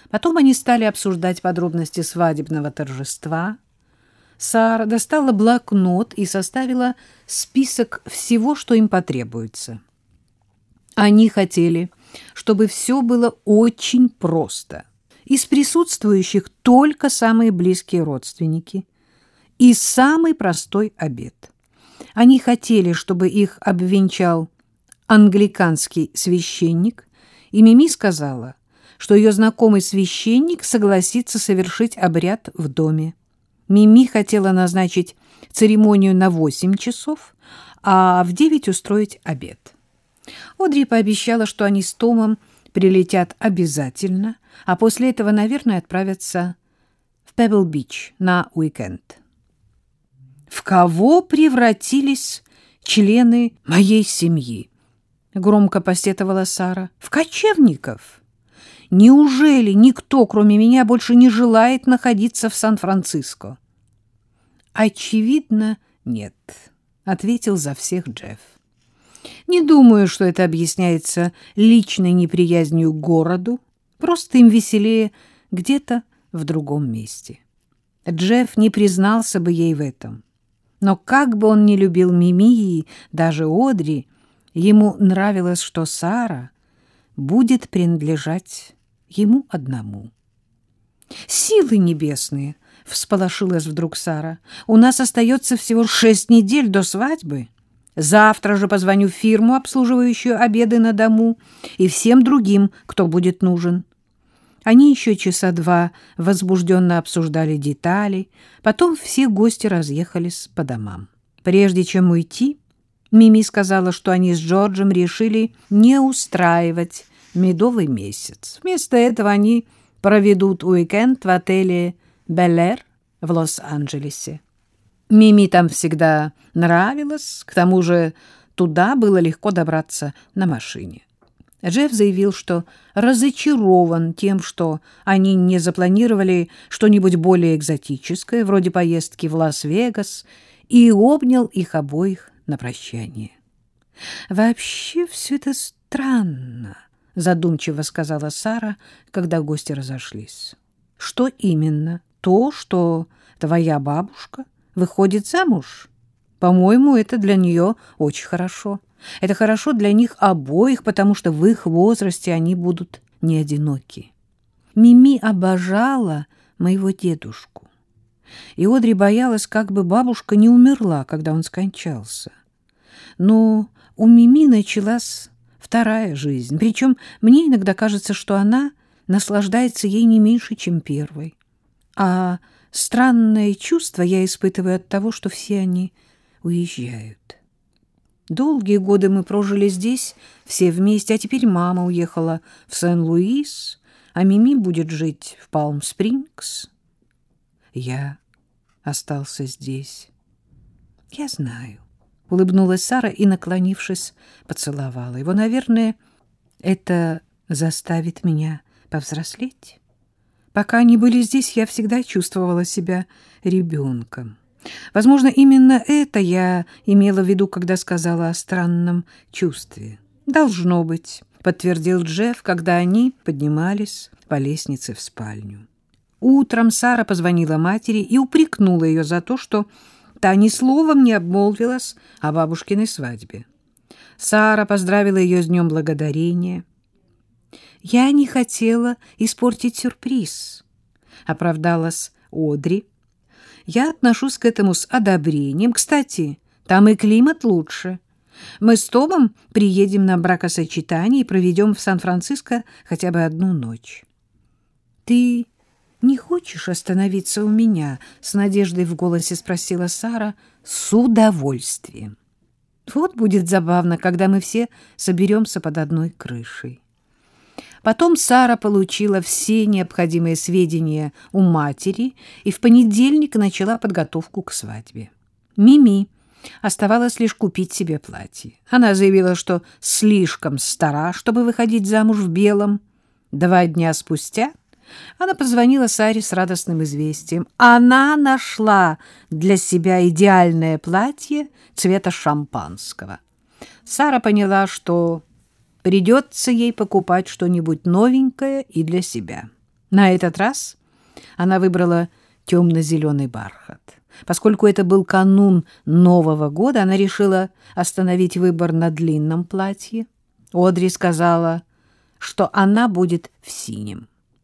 Потом они стали обсуждать подробности свадебного торжества. Сара достала блокнот и составила список всего, что им потребуется. Они хотели, чтобы все было очень просто. Из присутствующих только самые близкие родственники и самый простой обед. Они хотели, чтобы их обвенчал англиканский священник, и Мими сказала, что ее знакомый священник согласится совершить обряд в доме. Мими хотела назначить церемонию на 8 часов, а в 9 устроить обед. Одри пообещала, что они с Томом прилетят обязательно, а после этого, наверное, отправятся в Пебл-Бич на уикенд. «В кого превратились члены моей семьи?» — громко посетовала Сара. «В кочевников. Неужели никто, кроме меня, больше не желает находиться в Сан-Франциско?» «Очевидно, нет», — ответил за всех Джефф. «Не думаю, что это объясняется личной неприязнью к городу. Просто им веселее где-то в другом месте». Джефф не признался бы ей в этом. Но как бы он ни любил Мими и даже Одри, ему нравилось, что Сара будет принадлежать ему одному. «Силы небесные!» — всполошилась вдруг Сара. «У нас остается всего 6 недель до свадьбы. Завтра же позвоню в фирму, обслуживающую обеды на дому, и всем другим, кто будет нужен». Они еще часа 2 возбужденно обсуждали детали, потом все гости разъехались по домам. Прежде чем уйти, Мими сказала, что они с Джорджем решили не устраивать медовый месяц. Вместо этого они проведут уикенд в отеле «Белэр» в Лос-Анджелесе. Мими там всегда нравилось, к тому же туда было легко добраться на машине. Джефф заявил, что разочарован тем, что они не запланировали что-нибудь более экзотическое, вроде поездки в Лас-Вегас, и обнял их обоих на прощание. «Вообще все это странно», — задумчиво сказала Сара, когда гости разошлись. «Что именно? То, что твоя бабушка выходит замуж? По-моему, это для нее очень хорошо. Это хорошо для них обоих, потому что в их возрасте они будут не одиноки. Мими обожала моего дедушку, и Одри боялась, как бы бабушка не умерла, когда он скончался. Но у Мими началась вторая жизнь, причем мне иногда кажется, что она наслаждается ей не меньше, чем первой. А странное чувство я испытываю от того, что все они уезжают. Долгие годы мы прожили здесь все вместе, а теперь мама уехала в Сен-Луис, а Мими будет жить в Палм-Спрингс. Я остался здесь. Я знаю, — улыбнулась Сара и, наклонившись, поцеловала его. Наверное, это заставит меня повзрослеть. Пока они были здесь, я всегда чувствовала себя ребенком. Возможно, именно это я имела в виду, когда сказала о странном чувстве. «Должно быть», — подтвердил Джефф, когда они поднимались по лестнице в спальню. Утром Сара позвонила матери и упрекнула ее за то, что та ни словом не обмолвилась о бабушкиной свадьбе. Сара поздравила ее с Днем Благодарения. «Я не хотела испортить сюрприз», — оправдалась Одри. «Я отношусь к этому с одобрением. Кстати, там и климат лучше. Мы с Томом приедем на бракосочетание и проведем в Сан-Франциско хотя бы одну ночь». «Ты не хочешь остановиться у меня?» — с надеждой в голосе спросила Сара. «С удовольствием. Вот будет забавно, когда мы все соберемся под одной крышей». Потом Сара получила все необходимые сведения у матери и в понедельник начала подготовку к свадьбе. Мими оставалось лишь купить себе платье. Она заявила, что слишком стара, чтобы выходить замуж в белом. 2 дня спустя она позвонила Саре с радостным известием. Она нашла для себя идеальное платье цвета шампанского. Сара поняла, что придется ей покупать что-нибудь новенькое и для себя. На этот раз она выбрала темно-зеленый бархат. Поскольку это был канун Нового года, она решила остановить выбор на длинном платье. Одри сказала, что она будет в синем.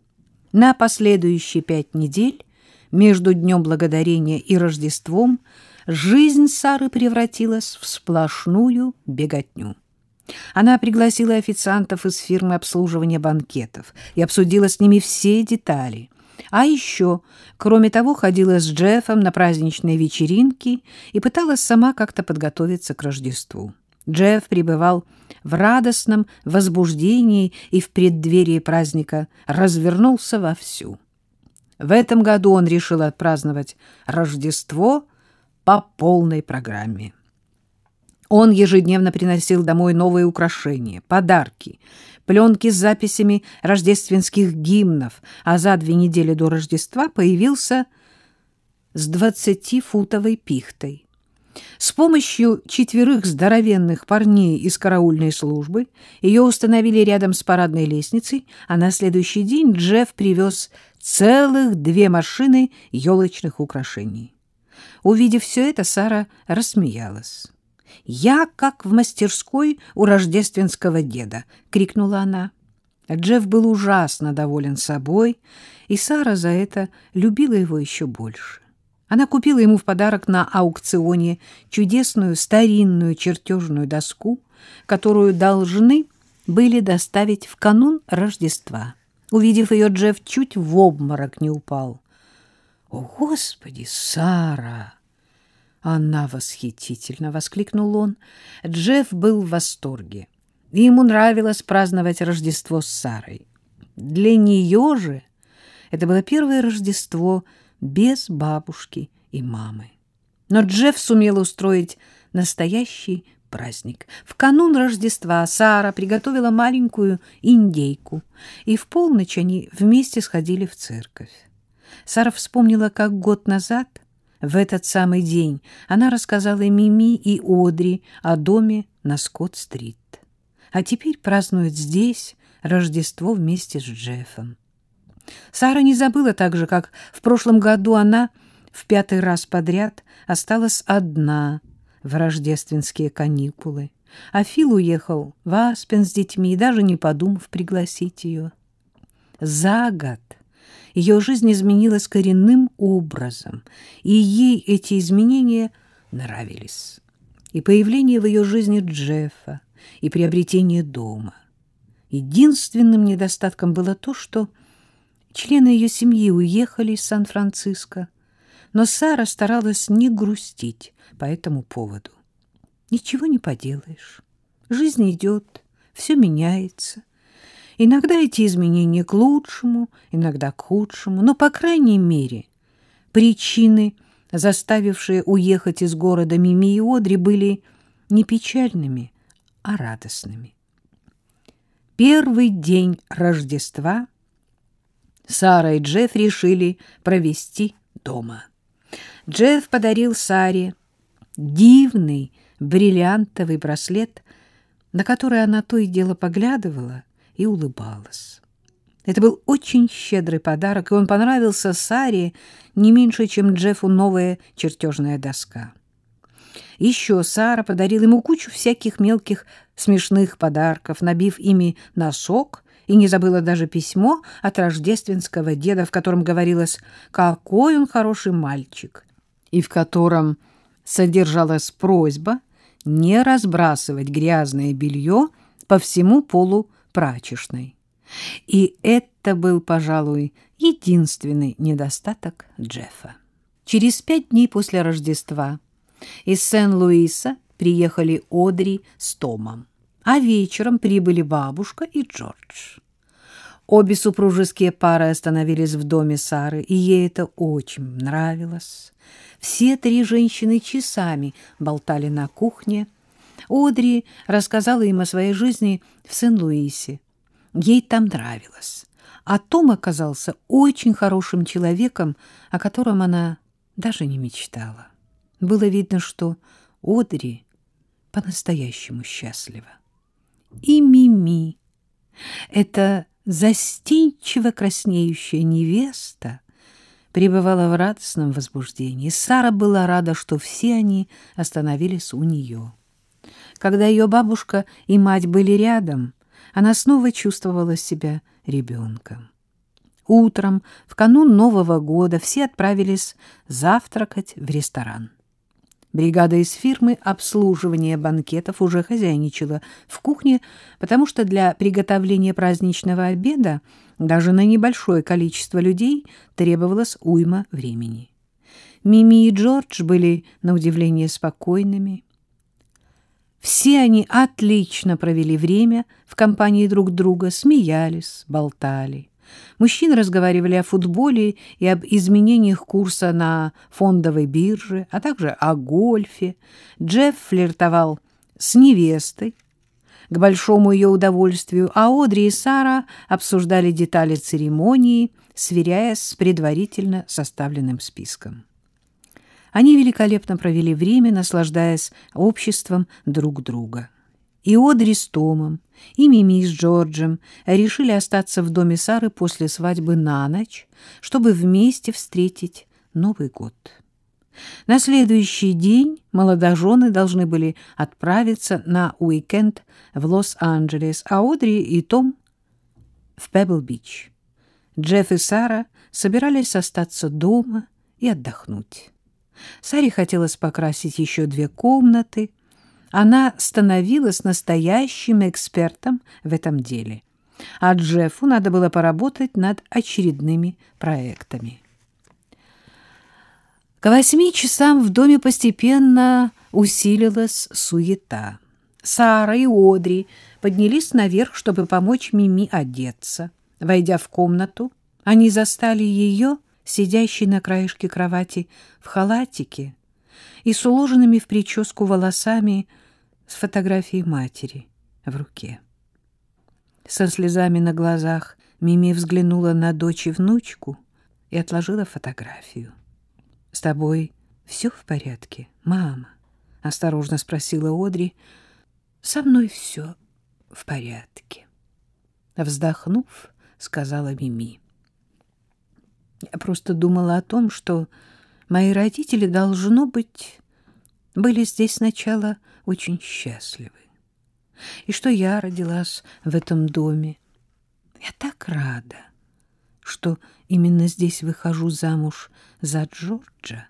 На последующие 5 недель, между Днем Благодарения и Рождеством, жизнь Сары превратилась в сплошную беготню. Она пригласила официантов из фирмы обслуживания банкетов и обсудила с ними все детали. А еще, кроме того, ходила с Джеффом на праздничные вечеринки и пыталась сама как-то подготовиться к Рождеству. Джефф пребывал в радостном возбуждении и в преддверии праздника развернулся вовсю. В этом году он решил отпраздновать Рождество по полной программе. Он ежедневно приносил домой новые украшения, подарки, пленки с записями рождественских гимнов, а за 2 недели до Рождества появился с 20-футовой пихтой. С помощью 4 здоровенных парней из караульной службы ее установили рядом с парадной лестницей, а на следующий день Джефф привез целых 2 машины елочных украшений. Увидев все это, Сара рассмеялась. «Я как в мастерской у рождественского деда!» — крикнула она. Джефф был ужасно доволен собой, и Сара за это любила его еще больше. Она купила ему в подарок на аукционе чудесную старинную чертежную доску, которую должны были доставить в канун Рождества. Увидев ее, Джефф чуть в обморок не упал. «О, Господи, Сара!» «Она восхитительна!» — воскликнул он. Джефф был в восторге. Ему нравилось праздновать Рождество с Сарой. Для нее же это было первое Рождество без бабушки и мамы. Но Джефф сумел устроить настоящий праздник. В канун Рождества Сара приготовила маленькую индейку, и в полночь они вместе сходили в церковь. Сара вспомнила, как год назад, в этот самый день, она рассказала Мими и Одри о доме на Скотт-стрит. А теперь празднуют здесь Рождество вместе с Джеффом. Сара не забыла так же, как в прошлом году она в 5-й раз подряд осталась одна в рождественские каникулы, а Фил уехал в Аспен с детьми, даже не подумав пригласить ее. За год ее жизнь изменилась коренным образом, и ей эти изменения нравились. И появление в ее жизни Джеффа, и приобретение дома. Единственным недостатком было то, что члены ее семьи уехали из Сан-Франциско, но Сара старалась не грустить по этому поводу. Ничего не поделаешь. Жизнь идет, все меняется. Иногда эти изменения к лучшему, иногда к худшему, но, по крайней мере, причины, заставившие уехать из города Мими и Одри, были не печальными, а радостными. Первый день Рождества Сара и Джефф решили провести дома. Джефф подарил Саре дивный бриллиантовый браслет, на который она то и дело поглядывала и улыбалась. Это был очень щедрый подарок, и он понравился Саре не меньше, чем Джеффу новая чертежная доска. Еще Сара подарила ему кучу всяких мелких смешных подарков, набив ими носок, и не забыла даже письмо от рождественского деда, в котором говорилось, какой он хороший мальчик, и в котором содержалась просьба не разбрасывать грязное белье по всему полу прачечной. И это был, пожалуй, единственный недостаток Джеффа. Через 5 дней после Рождества из Сен-Луиса приехали Одри с Томом, а вечером прибыли бабушка и Джордж. Обе супружеские пары остановились в доме Сары, и ей это очень нравилось. Все 3 женщины часами болтали на кухне. Одри рассказала им о своей жизни в Сен-Луисе. Ей там нравилось. А Том оказался очень хорошим человеком, о котором она даже не мечтала. Было видно, что Одри по-настоящему счастлива. И Мими. Это Застенчиво краснеющая невеста пребывала в радостном возбуждении. Сара была рада, что все они остановились у нее. Когда ее бабушка и мать были рядом, она снова чувствовала себя ребенком. Утром, в канун Нового года, все отправились завтракать в ресторан. Бригада из фирмы обслуживания банкетов уже хозяйничала в кухне, потому что для приготовления праздничного обеда даже на небольшое количество людей требовалось уйма времени. Мими и Джордж были, на удивление, спокойными. Все они отлично провели время в компании друг друга, смеялись, болтали. Мужчины разговаривали о футболе и об изменениях курса на фондовой бирже, а также о гольфе. Джефф флиртовал с невестой, к большому ее удовольствию, а Одри и Сара обсуждали детали церемонии, сверяясь с предварительно составленным списком. Они великолепно провели время, наслаждаясь обществом друг друга. И Одри с Томом, и Мими с Джорджем решили остаться в доме Сары после свадьбы на ночь, чтобы вместе встретить Новый год. На следующий день молодожены должны были отправиться на уикенд в Лос-Анджелес, а Одри и Том в Пебл-Бич. Джефф и Сара собирались остаться дома и отдохнуть. Саре хотелось покрасить еще 2 комнаты. Она становилась настоящим экспертом в этом деле, а Джеффу надо было поработать над очередными проектами. К 8 часам в доме постепенно усилилась суета. Сара и Одри поднялись наверх, чтобы помочь Мими одеться. Войдя в комнату, они застали ее, сидящей на краешке кровати в халатике и с уложенными в прическу волосами, с фотографией матери в руке. Со слезами на глазах Мими взглянула на дочь и внучку и отложила фотографию. — С тобой все в порядке, мама? — осторожно спросила Одри. — Со мной все в порядке. Вздохнув, сказала Мими. — Я просто думала о том, что мои родители, должно быть, были здесь сначала очень счастливы, и что я родилась в этом доме. Я так рада, что именно здесь выхожу замуж за Джорджа.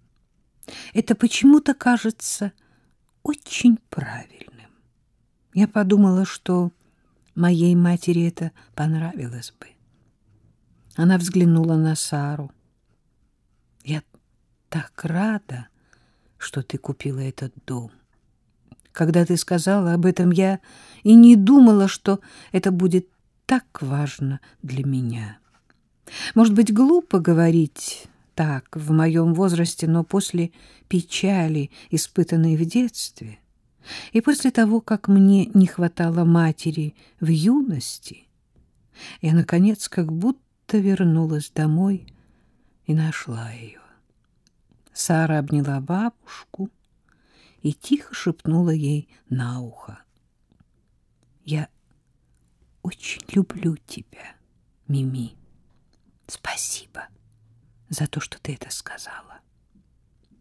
Это почему-то кажется очень правильным. Я подумала, что моей матери это понравилось бы. Она взглянула на Сару. Я так рада, что ты купила этот дом. Когда ты сказала об этом, я и не думала, что это будет так важно для меня. Может быть, глупо говорить так в моем возрасте, но после печали, испытанной в детстве, и после того, как мне не хватало матери в юности, я, наконец, как будто вернулась домой и нашла ее. Сара обняла бабушку и тихо шепнула ей на ухо: «Я очень люблю тебя, Мими. Спасибо за то, что ты это сказала».